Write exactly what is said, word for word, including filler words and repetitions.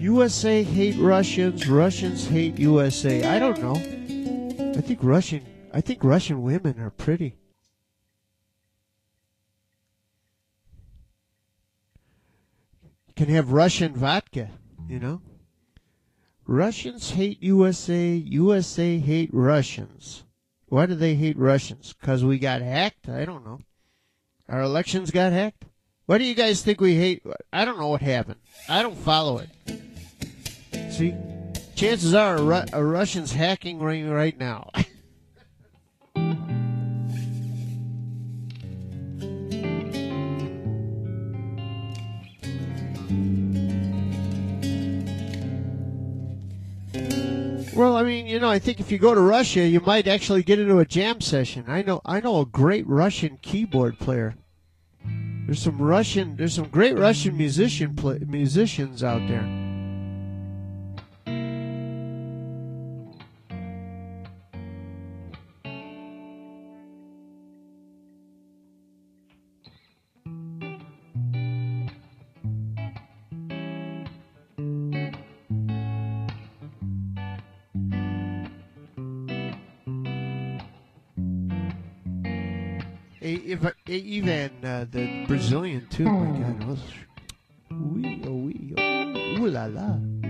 U S A hate Russians. Russians hate U S A. I don't know. I think Russian. I think Russian women are pretty. You can have Russian vodka. You know. Russians hate U S A. U S A hate Russians. Why do they hate Russians? Because we got hacked? I don't know. Our elections got hacked? Why do you guys think we hate? I don't know what happened. I don't follow it. See? Chances are a, Ru- a Russian's hacking right, right now. Well, I mean, you know, I think if you go to Russia, you might actually get into a jam session. I know, I know a great Russian keyboard player. There's some Russian, there's some great Russian musician play, musicians out there. Even uh, the Brazilian too. My God, ooh, ooh, ooh, ooh la la.